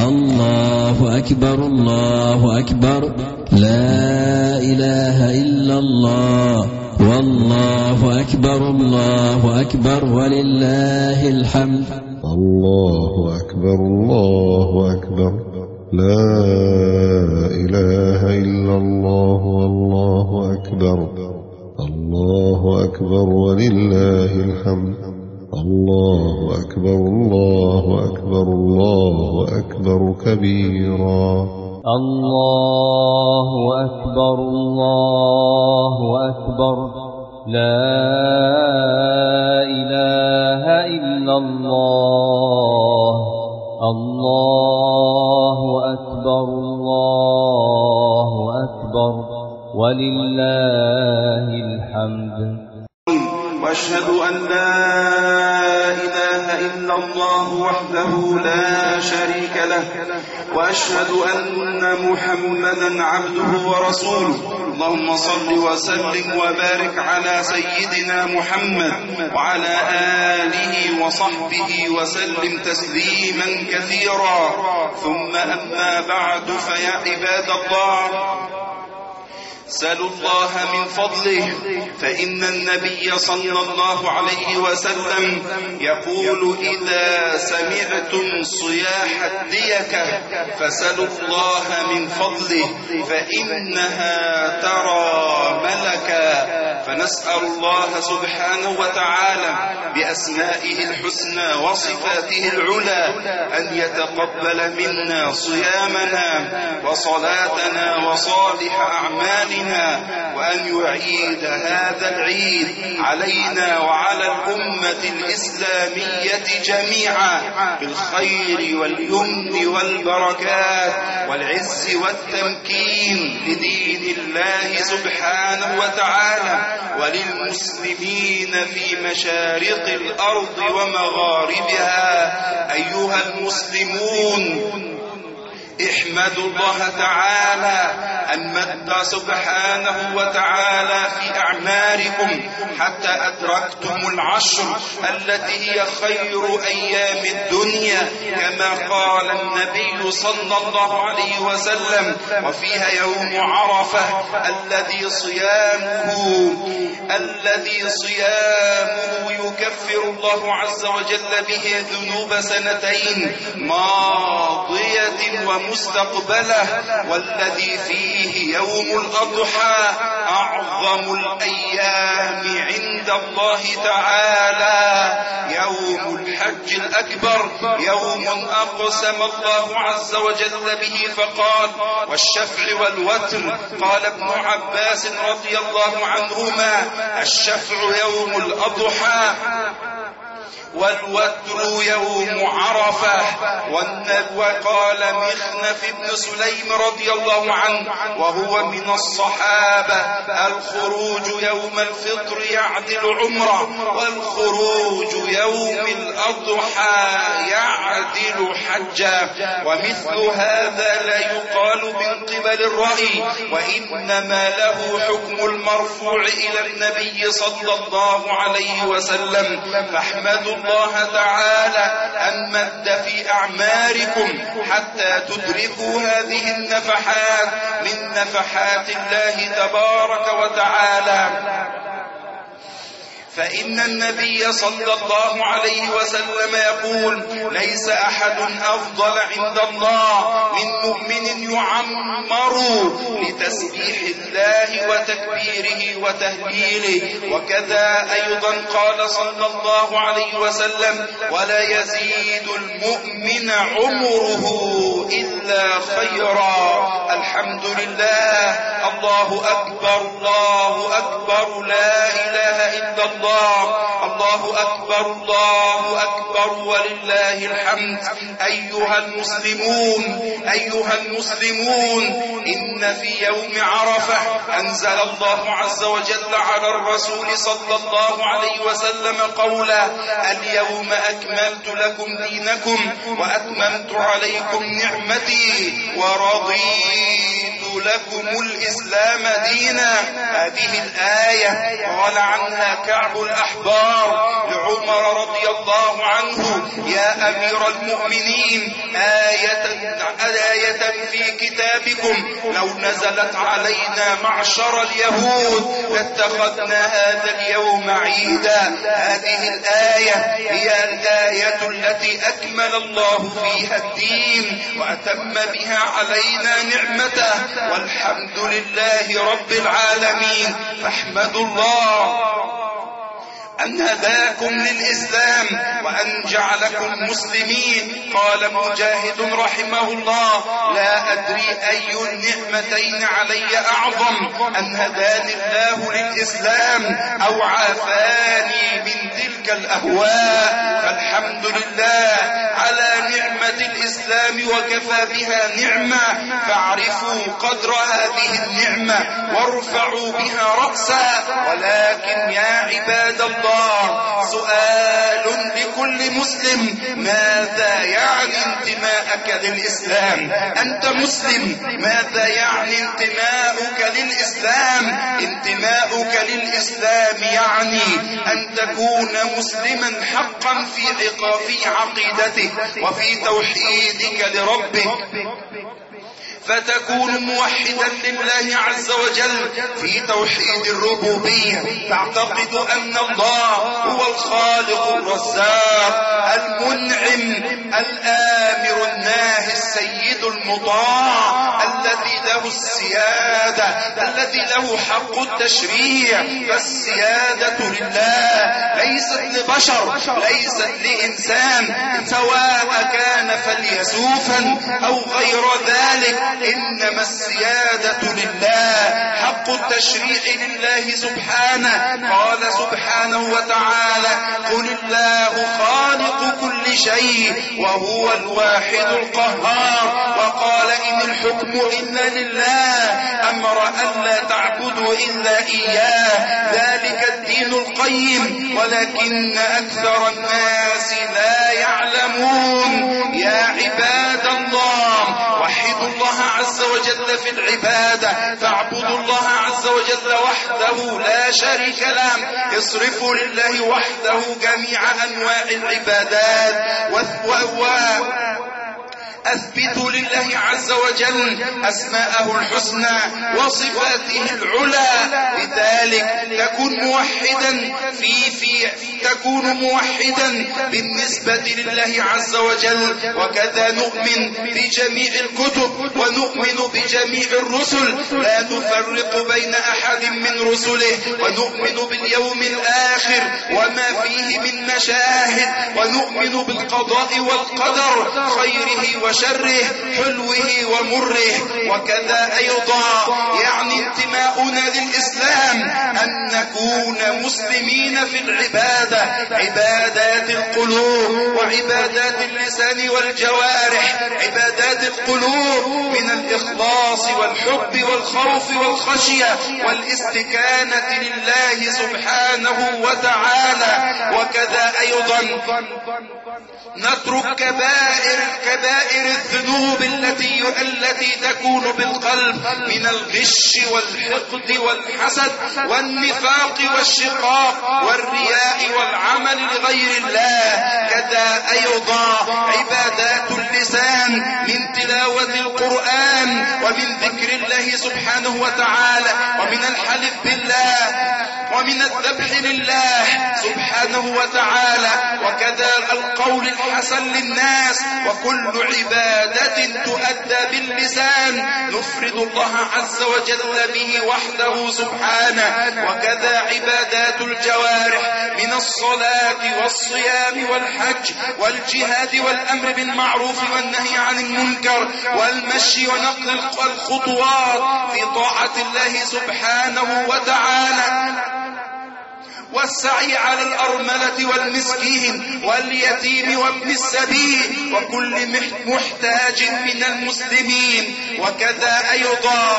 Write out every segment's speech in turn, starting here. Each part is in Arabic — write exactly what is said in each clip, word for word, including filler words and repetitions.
الله أكبر الله أكبر لا إله إلا الله والله أكبر الله أكبر ولله الحمد. الله أكبر الله أكبر لا إله إلا الله والله أكبر الله أكبر ولله الحمد. الله أكبر الله أكبر الله أكبر كبيرا. الله أكبر الله أكبر لا إله إلا الله الله أكبر الله أكبر ولله الحمد. وأشهد أن لا إله إلا الله وحده لا شريك له وأشهد أن محمدا عبده ورسوله. اللهم صل وسلم وبارك على سيدنا محمد وعلى آله وصحبه وسلم تسليما كثيرا. ثم أما بعد، فيا عباد الله، سلوا الله من فضله، فإن النبي صلى الله عليه وسلم يقول: إذا سمعتم صياح الديكة فسلوا الله من فضله فإنها ترى ملكا. فنسأل الله سبحانه وتعالى بأسمائه الحسنى وصفاته العلى أن يتقبل منا صيامنا وصلاتنا وصالح أعمالنا، وأن يعيد هذا العيد علينا وعلى الأمة الإسلامية جميعا بالخير واليمن والبركات والعز والتمكين لدين الله سبحانه وتعالى وللمسلمين في مشارق الأرض ومغاربها. أيها المسلمون، احمدوا الله تعالى أن مد سبحانه وتعالى في أعماركم حتى أدركتم العشر التي هي خير أيام الدنيا، كما قال النبي صلى الله عليه وسلم: وفيها يوم عرفة الذي صيامه الذي صيامه يكفر الله عز وجل به ذنوب سنتين ماضية ومستقبله، والذي فيه يوم الأضحى أعظم الأيام عند الله تعالى، يوم الحج الأكبر، يوم أقسم الله عز وجل به فقال: والشفع والوتر. قال ابن عباس رضي الله عنهما: الشفع يوم الأضحى والوتر يوم عرفة. وقال مخنف بن سليم رضي الله عنه وهو من الصحابة: الخروج يوم الفطر يعدل عمره، والخروج يوم الأضحى يعدل حجا. ومثل هذا لا يقال من قبل الرأي، وإنما له حكم المرفوع إلى النبي صلى الله عليه وسلم. فاحمدوا الله تعالى أن مد في أعماركم حتى تدركوا هذه النفحات من نفحات الله تبارك وتعالى. فإن النبي صلى الله عليه وسلم يقول: ليس أحد أفضل عند الله من مؤمن يعمر لتسبيح الله وتكبيره وتهليله. وكذا أيضا قال صلى الله عليه وسلم: ولا يزيد المؤمن عمره إلا خيرا. الحمد لله، الله أكبر الله أكبر لا إله إلا الله، الله أكبر الله أكبر ولله الحمد. أيها المسلمون أيها المسلمون إن في يوم عرفة أنزل الله عز وجل على الرسول صلى الله عليه وسلم قولا: اليوم أكملت لكم دينكم وأتممت عليكم نعمتي ورضيت لكم الإسلام دينا. هذه الآية قال عنها كعب الأحبار لعمر رضي الله عنه: يا أمير المؤمنين، آية, آية في كتابكم لو نزلت علينا معشر اليهود لاتخذنا هذا اليوم عيدا. هذه الآية هي الآية التي أكمل الله فيها الدين وأتم بها علينا نعمته، والحمد لله رب العالمين. فاحمدوا الله أن هداكم للإسلام وأن جعلكم مسلمين. قال مجاهد رحمه الله: لا أدري أي النعمتين علي أعظم، أن هداني الله للإسلام أو عافاني من تلك الأهواء. فالحمد لله على نعمة الإسلام وكفى بها نعمة، فاعرفوا قدر هذه النعمة وارفعوا بها رأسا. ولكن يا عباد الله، سؤال لكل مسلم: ماذا يعني انتماءك للإسلام؟ أنت مسلم، ماذا يعني انتماءك للإسلام؟ انتماءك للإسلام يعني أن تكون مسلما حقا في في عقيدتك وفي توحيدك لربك، فتكون موحدا لله عز وجل في توحيد الربوبية، تعتقد أن الله هو الخالق الرزاق المنعم الآمر الناهي السيد المطاع الذي له السيادة، الذي له حق التشريع. فالسيادة لله ليست لبشر، ليست لإنسان، سواء كان فليسوفا أو غير ذلك، إنما السيادة لله، حق التشريع لله سبحانه. قال سبحانه وتعالى: قل الله خالق كل شيء وهو الواحد القهار. وقال: إن الحكم إلا لله، أمر أن لا تعبدوا إلا إياه، ذلك الدين القيم ولكن أكثر الناس لا يعلمون. يا عباد الله، وحدوا الله عز وجل في العبادة، فاعبدوا الله عز وجل وحده لا شريك له، اصرفوا لله وحده جميع أنواع العبادات، أثبتوا لله عز وجل أسماءه الحسنى وصفاته العلى. لذلك تكون موحدا في في تكون موحدا بالنسبة لله عز وجل. وكذا نؤمن بجميع الكتب ونؤمن بجميع الرسل، لا نفرق بين أحد من رسله، ونؤمن باليوم الآخر وما فيه من مشاهد، ونؤمن بالقضاء والقدر خيره وشره، حلوه ومره. وكذا أيضا يعني انتماؤنا للإسلام أن نكون مسلمين في العبادة، عبادات القلوب وعبادات اللسان والجوارح. عبادات القلوب من الإخلاص والحب والخوف والخشية والاستكانة لله سبحانه وتعالى. وكذا أيضا نترك كبائر كبائر الذنوب التي التي تكون بالقلب من الغش والحقد والحسد والنفاق والشقاق والرياء والعمل لغير الله. كذا أيضا عبادات اللسان من تلاوة القرآن ومن ذكر الله سبحانه وتعالى ومن الحلف بالله ومن الذبح لله سبحانه وتعالى. وكذا القول الحسن للناس. وكل عبادة تؤدى باللسان نفرد الله عز وجل به وحده سبحانه. وكذا عبادات الجوارح من الصلاة والصيام والحج والجهاد والأمر بالمعروف والنهي عن المنكر والمشي ونقل الخطوات في طاعة الله سبحانه وتعالى، والسعي على الأرملة والمسكين واليتيم وابن السبيل وكل محتاج من المسلمين. وكذا أيضا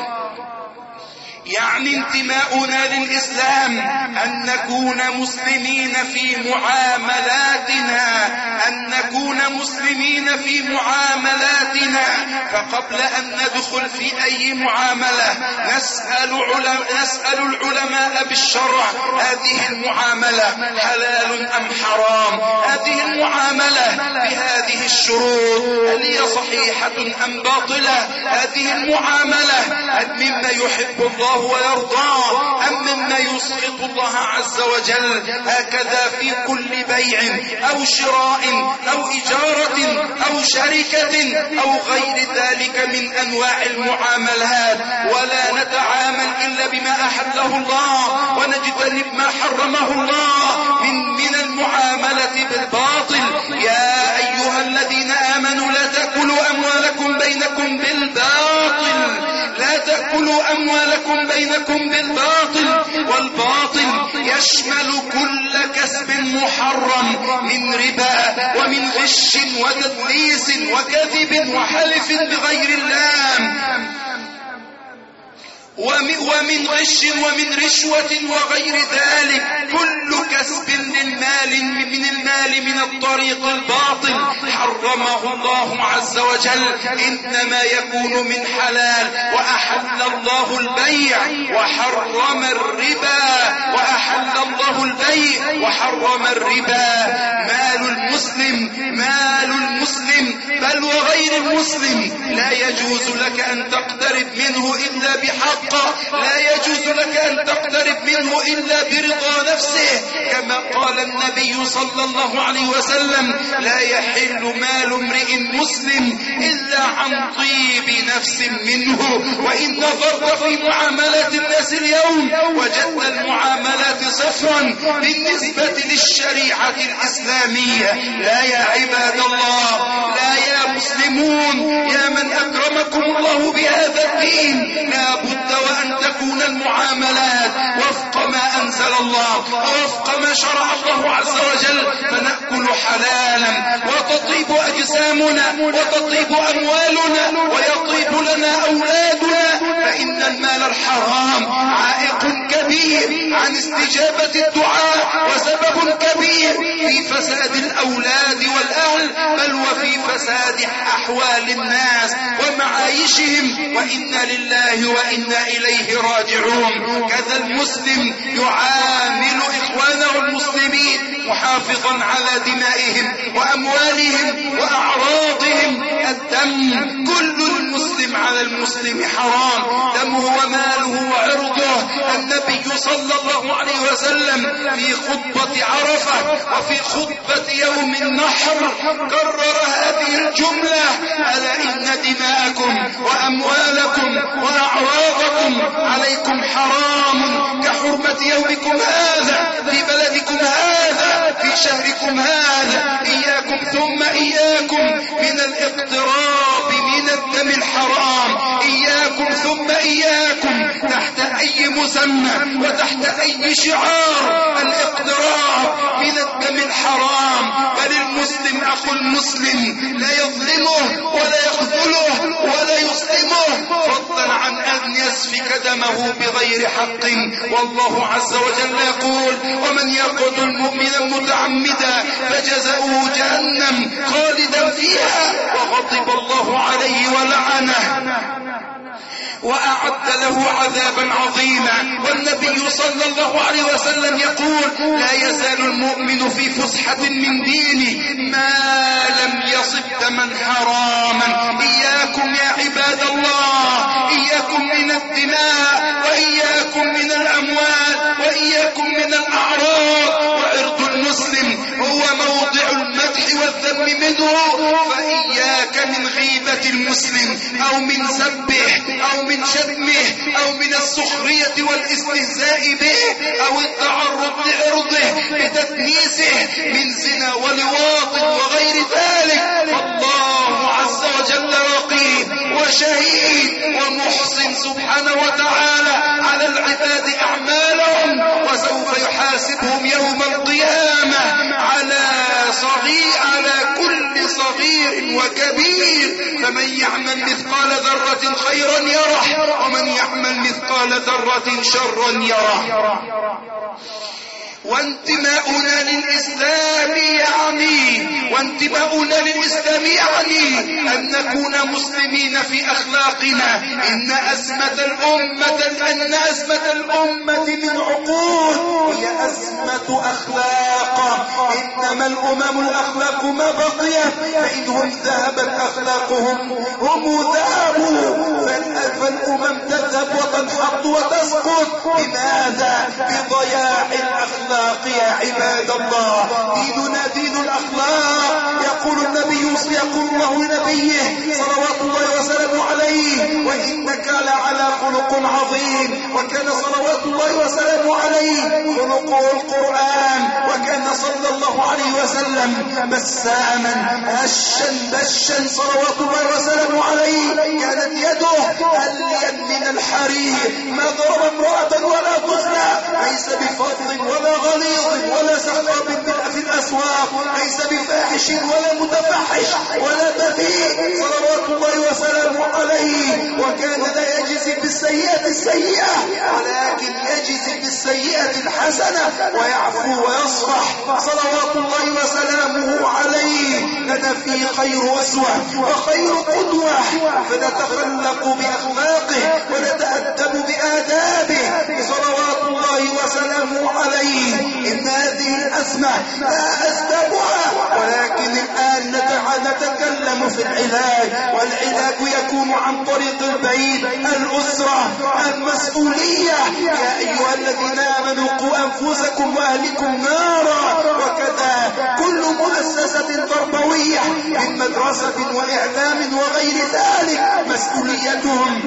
يعني انتماؤنا للإسلام أن نكون مسلمين في معاملاتنا، أن نكون مسلمين في معاملاتنا. قبل أن ندخل في أي معاملة نسأل, علم نسأل العلماء بالشرع: هذه المعاملة حلال أم حرام؟ هذه المعاملة بهذه الشروط هل هي صحيحة أم باطلة؟ هذه المعاملة مما يحب الله ويرضاه أم مما يسخط الله عز وجل؟ هكذا في كل بيع أو شراء أو إجارة أو شركة أو غير ذلك من أنواع المعاملات، ولا نتعامل إلا بما أحله الله ونجتنب ما حرمه الله من من المعاملة بالباطل. يا أيها الذين آمنوا لا تأكلوا أموالكم بينكم بالباطل، لا تأكلوا أموالكم بينكم بالباطل، والباطل يشمل كل كسب محرم من ربا ومن غش وتدليس وكذب وحلف بغير الله ومن غش ومن رشوة وغير ذلك. كل كسب للمال من المال من الطريق الباطل حرمه الله عز وجل، إنما يكون من حلال. وأحل الله البيع وحرم الربا، وأحل الله البيع وحرم الربا. مال المسلم مال المسلم بل وغير المسلم لا يجوز لك أن تقترب منه إلا بحق، لا يجوز لك أن تقترب منه إلا برضا نفسه، كما قال النبي صلى الله عليه وسلم: لا يحل مال امرئ مسلم إلا عن طيب نفس منه. وإن نظرت في معاملات الناس اليوم وجدت المعاملات صفرا بالنسبة للشريعة الإسلامية. لا يا عباد الله، لا يا مسلمون، يا من أكرمكم الله بهذا الدين، لا بد وأن تكون المعاملات وفق ما أنزل الله ووفق ما شرع الله عز وجل، فنأكل حلالا وتطيب أجسامنا وتطيب أموالنا ويطيب لنا أولادنا. فإن المال الحرام عائق كبير عن استجابة الدعاء وسبب كبير في فساد الأولاد والأهل، بل وفي فساد أحوال الناس ومعايشهم، وإنا لله وإنا إليه راجعون. كذا المسلم يعامل إخوانه المسلمين محافظا على دمائهم وأموالهم وأعراضهم. الدم كل المسلم على المسلم حرام، دمه وماله وعرضه. النبي صلى الله عليه وسلم في خطبة عرفة وفي خطبة يوم النحر كرر هذه الجملة: ألا إن دماءكم وأموالكم وأعراضكم عليكم حرام كحرمة يومكم هذا في بلدكم هذا في شهركم هذا. إياكم ثم إياكم من الاقتراب من الدم الحرام، إياكم ثم إياكم تحت أي مسمى وتحت أي شعار الاقتراب من الدم الحرام. بل المسلم أخو المسلم لا يظلمه ولا يخذله ولا يسلمه، فضلا عن أن يسفك دمه بغير حق. والله عز وجل يقول: ومن يقتل مؤمنا متعمدا فجزاؤه جهنم خالدا فيها وغضب الله عليه ولعنه وأعد له عذابا عظيما. والنبي صلى الله عليه وسلم يقول: لا يزال المؤمن في فسحة من دينه ما لم يصب دما حراما. إياكم يا عباد الله، إياكم من الدماء وإياكم من الأموال وإياكم من الأعراض. وعرض المسلم هو موضع المدح والذم منه، فإياك من غيبة المسلم أو من سبه أو من شتمه أو من السخرية والاستهزاء به أو التعرض لعرضه بتدنيسه من زنا ولواط وغير ذلك. فالله عز وجل رقيب وشهيد ومحسن سبحانه وتعالى على العباد أعمالهم، وسوف يحاسبهم يوم القيامة على صغير على كل صغير وكبير. فمن يعمل مثقال ذرة خيرا يره ومن يعمل مثقال ذرة شرا يره. وانتماؤنا للإسلام يعني وانتماؤنا للإسلام يعني أن نكون مسلمين في أخلاقنا. إن أزمة الأمة أن أزمة الأمة من عقود هي أزمة أخلاق. إنما الأمم الأخلاق ما بقيت، فإنهم ذهبت أخلاقهم هم ذهبوا، فالأمم تذهب وتنحط وتسقط. لماذا؟ بضياع الأخلاق يا عباد الله. ديننا دين الأخلاق. يقول النبي يقول الله لنبيه صلوات الله وسلامه عليه: وإنك لعلى خلق عظيم. وكان صلوات الله وسلامه عليه خلقه القرآن، وكان صلى الله عليه وسلم بساما هشا بشا صلوات الله وسلامه عليه. كانت يده ألين من الحرير، ما ضرب امرأة ولا طفلا، ليس بفضل ولا غليظ ولا سخاب في الأسواق، ليس بفاحش ولا متفحش ولا بذيء صلوات الله وسلامه عليه. وكان لا يجزي بالسيئة السيئة، ولكن يجزي بالسيئة الحسنة ويعفو ويصفح صلوات الله وسلامه عليه. لنا فيه خير أسوة وخير قدوة، فنتخلق بأخلاقه ونتأدب بآدابه صلوات الله وسلامه عليه. إن هذه الأزمة لا أسبابها، ولكن الآن نتكلم في العلاج، والعلاج يكون عن طريق البيت، الأسرة، المسؤولية. يا أيها الذين آمنوا قوا أنفسكم وأهلكم نارا. وكذا كل مؤسسة تربوية من مدرسة وإعلام وغير ذلك مسؤوليتهم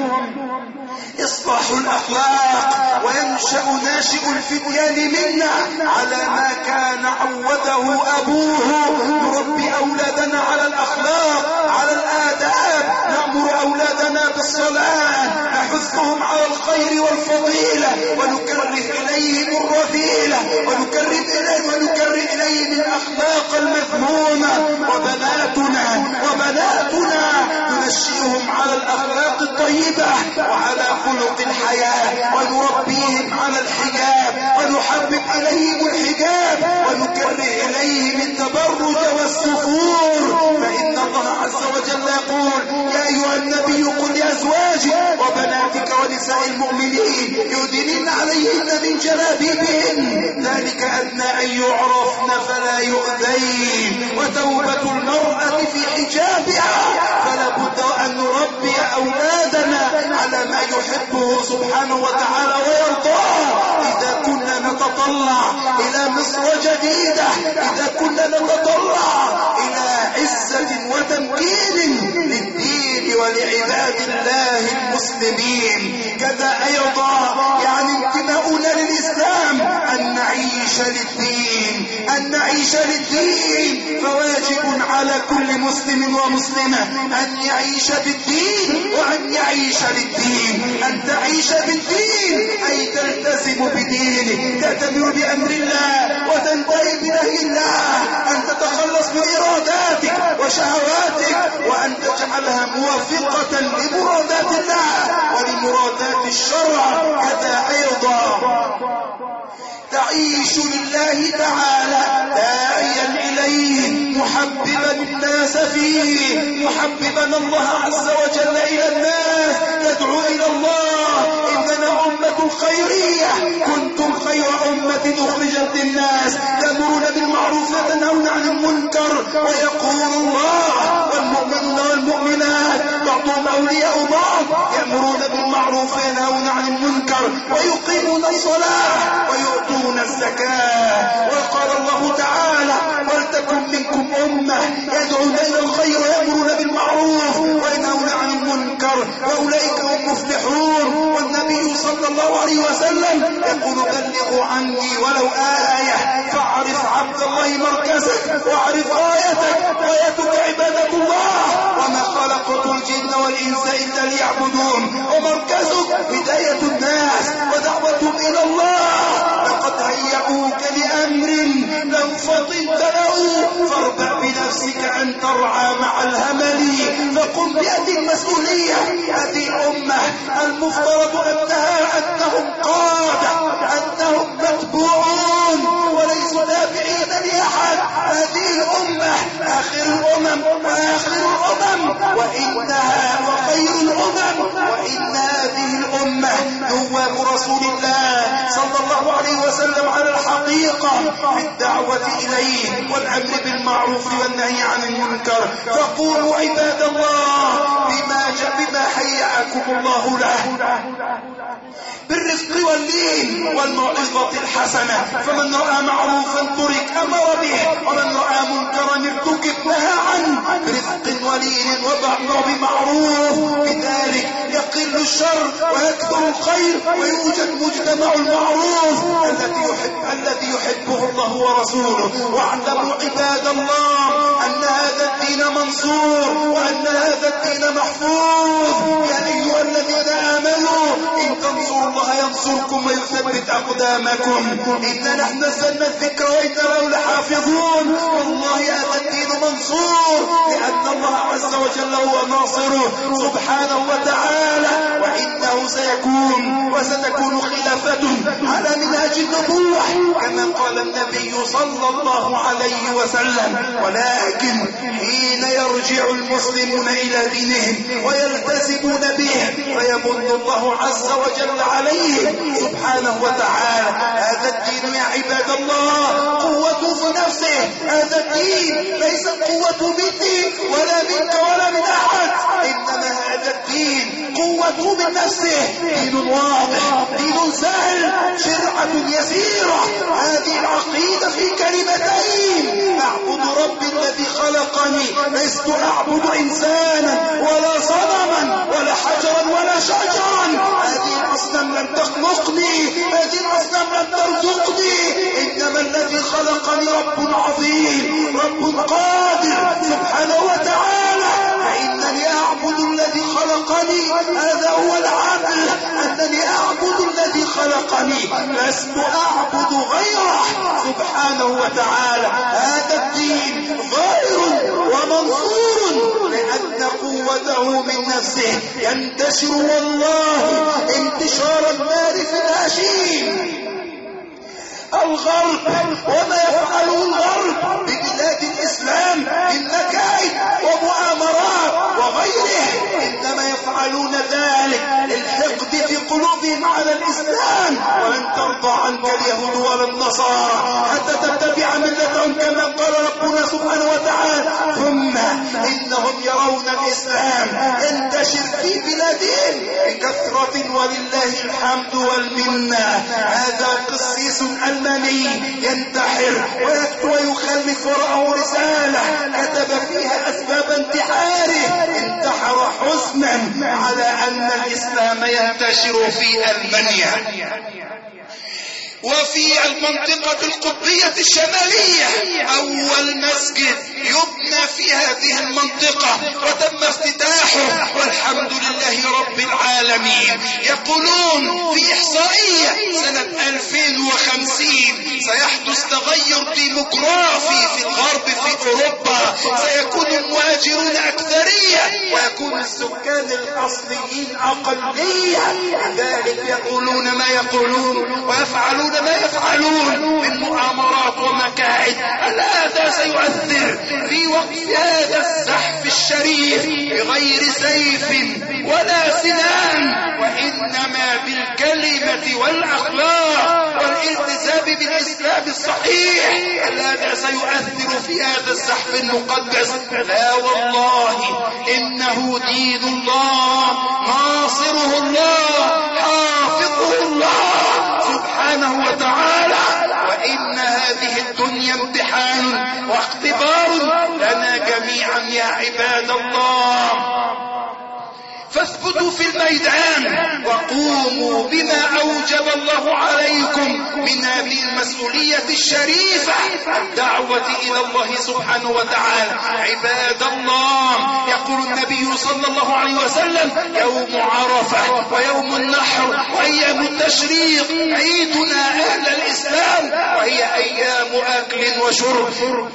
إصلاح الأخلاق، وينشأ ناشئ الفتيان منا على ما كان عوده أبوه. نربي أولادنا على الأخلاق، على الآداب، نأمر أولادنا بالصلاة، نحثهم على الخير والفضيلة، ونكرر إليهم الرذيلة، ونكرر إليهم ونكرر إليهم الأخلاق المذمومة. وبناتنا وبناتنا ننشئهم على الأخلاق الطيبة وعلى خلق الحياة، ونربيهم على الحجاب، ونحبب إليهم الحجاب، ونكرر إليهم التبرج والسفور. فإن الله عز وجل يقول: يا أيها النبي قل لأزواجك وبناتك ونساء المؤمنين يدنين عليهن من جلابيبهن ذلك أدنى أن يعرفن فلا يؤذين. وتوبة المرأة في حجابها، فلا بد أن نربي أولادنا على ما يحبه سبحانه وتعالى ويرضاه. إذا كنا نتطلع إلى مصر جديدة، إذا كنا نتطلع إلى عزة وتمكين للدين ولعباد الله المسلمين، كذا أيضا يعني انتماؤنا للإسلام أن نعيش للدين، أن نعيش للدين. فواجب على كل مسلم ومسلمة أن يعيش بالدين وأن يعيش للدين. أن تعيش بالدين أي تلتزم بدينك، تأتمر بأمر الله وتنتهي بنهي الله، أن تتخلص من إراداتك وشهواتك، وأن تجعلها موافقة لمرادات الله ولمرادات الشرع. كذا أيضا تعيش لله تعالى داعيا إليه، محببا الناس فيه، محببا الله عز وجل إلى الناس، تدعو إلى الله. إننا أمة خيرية، كنتم خير أمة أخرجت للناس، تأمرون بالمعروف وتنهون عن المنكر. ويقول الله: والمؤمنون والمؤمنات بعضهم أولياء بعض، يأمرون بالمعروف وينهون عن المنكر ويقيمون الصلاة ويؤتون الزكاة. وقال الله تعالى: ولتكن منكم أمة يدعون إلى الخير ويأمرون بالمعروف وينهون عن المنكر وأولئك هم مفلحون. والنبي صلى الله عليه وسلم يقول: بلغوا عني ولو آية. فاعرف عبد الله مركزك، واعرف آيتك، آيتك عبادة الله. وما خلقت الجن والإنس إلا ليعبدون. ومركزك هداية الناس ودعوتهم إلى الله. لقد هيئوك لأمر لو فطنت له، فاربع بنفسك أن ترعى مع الهمل، فقم بهذه المسؤولية. هذه الأمة المفترض أنها أنهم قادة، أنهم متبوعون، تابعين لأحد. هذه الأمة آخر الأمم وآخر الأمم وإنها وخير الأمم، وإن هذه الأمة نواب رسول الله صلى الله عليه وسلم على الحقيقة بالدعوة إليه والأمر بالمعروف والنهي عن المنكر. فقولوا عباد الله بما بما هيأكم الله له بالرفق واللين والموعظة الحسنة. فمن رأى معروفا ترك أمر به، ومن رأى منكرا ارتكب نهى عنه برفق ولين وبعض بمعروف. بذلك يقل الشر ويكثر الخير ويوجد مجتمع المعروف الذي يحب الذي يحبه الله ورسوله. واعلموا عباد الله أن هذا الدين منصور وأن هذا الدين محفوظ. يا أيها الذين آمنوا إن تنصروا الله ينصركم ويثبت أقدامكم. إنا نحن نزلنا الذكر وإنا له لحافظون. والله هذا الدين منصور لأن الله عز وجل هو ناصره سبحانه وتعالى. وإنه سيكون وستكون خلافته على منهج النبوة كما قال النبي صلى الله عليه وسلم. ولكن حين يرجع المسلمون إلى دينهم ويلتزمون به ويمن الله عز وجل عليهم سبحانه وتعالى. هذا الدين يا عباد الله قوته في نفسه. هذا الدين ليس قوة مني ولا منك ولا من أحد، إنما هذا الدين قوته من نفسه. دين واضح، دين سهل، شرعة يسيرة. هذه العقيدة في كلمتين: أعبد ربي الذي خلقني، لست أعبد إنسانا ولا صنما ولا حجرا ولا شجرا. هذه الأصنام لن تخلقني، هذه الأصنام لن ترزقني، إنما الذي خلقني رب عظيم، رب قادر سبحانه وتعالى. فإنني أعبد الذي خلقني، هذا هو العدل، أنني أعبد الذي خلقني لست أعبد غيره سبحانه وتعالى. هذا الدين ظاهر ومنصور لأن قوته من نفسه ينتشر والله انتشار النار في الهشيم. الغرب وما يفعله الغرب ببلاد الإسلام من مكائد ومؤامرات وغيره، إنما يفعلون ذلك للحقد في قلوبهم على الإسلام. ولن ترضى عنك اليهود ولا النصارى حتى تتبع ملتهم كما قال ربنا سبحانه وتعالى. ثم إنهم يرون الإسلام ينتشر في بلادهم بكثرة ولله الحمد والمنة. هذا قسيس ألماني ينتحر ويكتب ويخلف وراءه رسالة كتب فيها أسباب انتحاره. انتحر حزنا على أن الإسلام ينتشر في ألمانيا وفي المنطقة القطبية الشمالية. أول مسجد يبنى في هذه المنطقة وتم افتتاحه والحمد لله رب العالمين. يقولون في إحصائية سنة ألفين وخمسين سيحدث تغير ديموغرافي في الغرب في أوروبا. سيكون المهاجرون أكثرية ويكون السكان الأصليين أقلية. لذلك يقولون ما يقولون ويفعلون ما يفعلون من مؤامرات ومكائد. هذا سيؤثر في وقت هذا الزحف الشريف بغير سيف ولا سنان، وإنما بالكلمة والأخلاق والالتزام بالإسلام الصحيح. هذا سيؤثر في هذا الزحف المقدس. لا والله إنه دين الله، ناصره الله، حافظه الله سبحانه وتعالى. وإن هذه الدنيا امتحان واختبار لنا جميعا يا عباد الله. فاثبتوا في الميدان وقوموا بما أوجب الله عليكم من هذه المسؤولية الشريفة، الدعوة إلى الله سبحانه وتعالى. عباد الله، يقول النبي صلى الله عليه وسلم: يوم عرفة ويوم النحر وأيام التشريق عيدنا أهل الإسلام، وهي أيام أكل وشرب.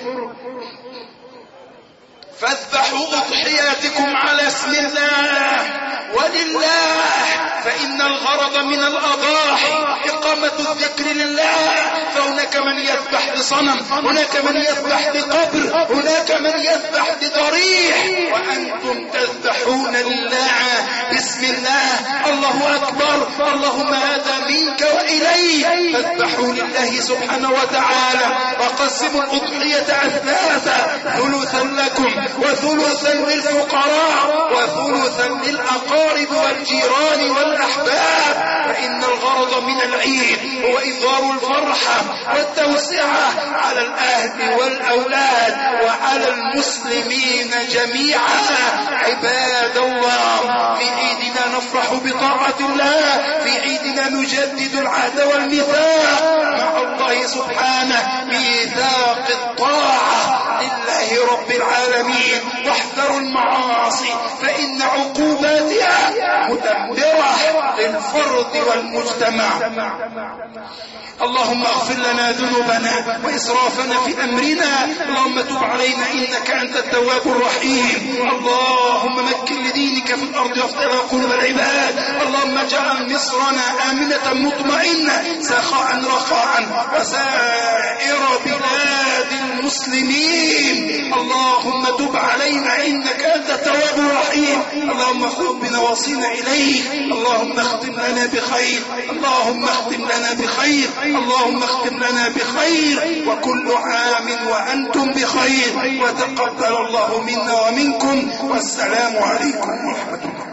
فاذبحوا أضحياتكم على اسم الله ولله فإن الغرض من الأضاحي إقامة الذكر لله. فهناك من يذبح لصنم، هناك من يذبح لقبر، هناك من يذبح لضريح، وأنتم تذبحون لله بسم الله. الله أكبر، اللهم هذا منك وإليك. فاذبحوا لله سبحانه وتعالى وقسموا الأضحية أثلاثا، ثلثا لكم وثلثا للفقراء وثلثا للأقارب والجيران والأحباب. فإن الغرض من العيد هو إظهار الفرحة والتوسعة على الأهل والأولاد وعلى المسلمين جميعا. عباد الله، في عيدنا نفرح بطاعة الله، في عيدنا نجدد العهد والميثاق مع الله سبحانه، ميثاق الطاعة لله رب العالمين. واحذروا المعاصي فإن عقوباتها مدمرة للفرد والمجتمع. اللهم اغفر لنا ذنوبنا وإسرافنا في أمرنا، اللهم تب علينا إنك أنت التواب الرحيم. اللهم مكن لدينك في الأرض وافتح قلوب العباد. اللهم اجعل مصرنا آمنة مطمئنة سخاء رخاء وسائر بلاد المسلمين. اللهم تب علينا إنك أنت التواب الرحيم. اللهم خذ بنواصينا إليك. اللهم اختم لنا بخير، اللهم اختم لنا بخير، اللهم اختم لنا بخير، وكل عام وأنتم بخير، وتقبل الله منا ومنكم، والسلام عليكم ورحمة الله.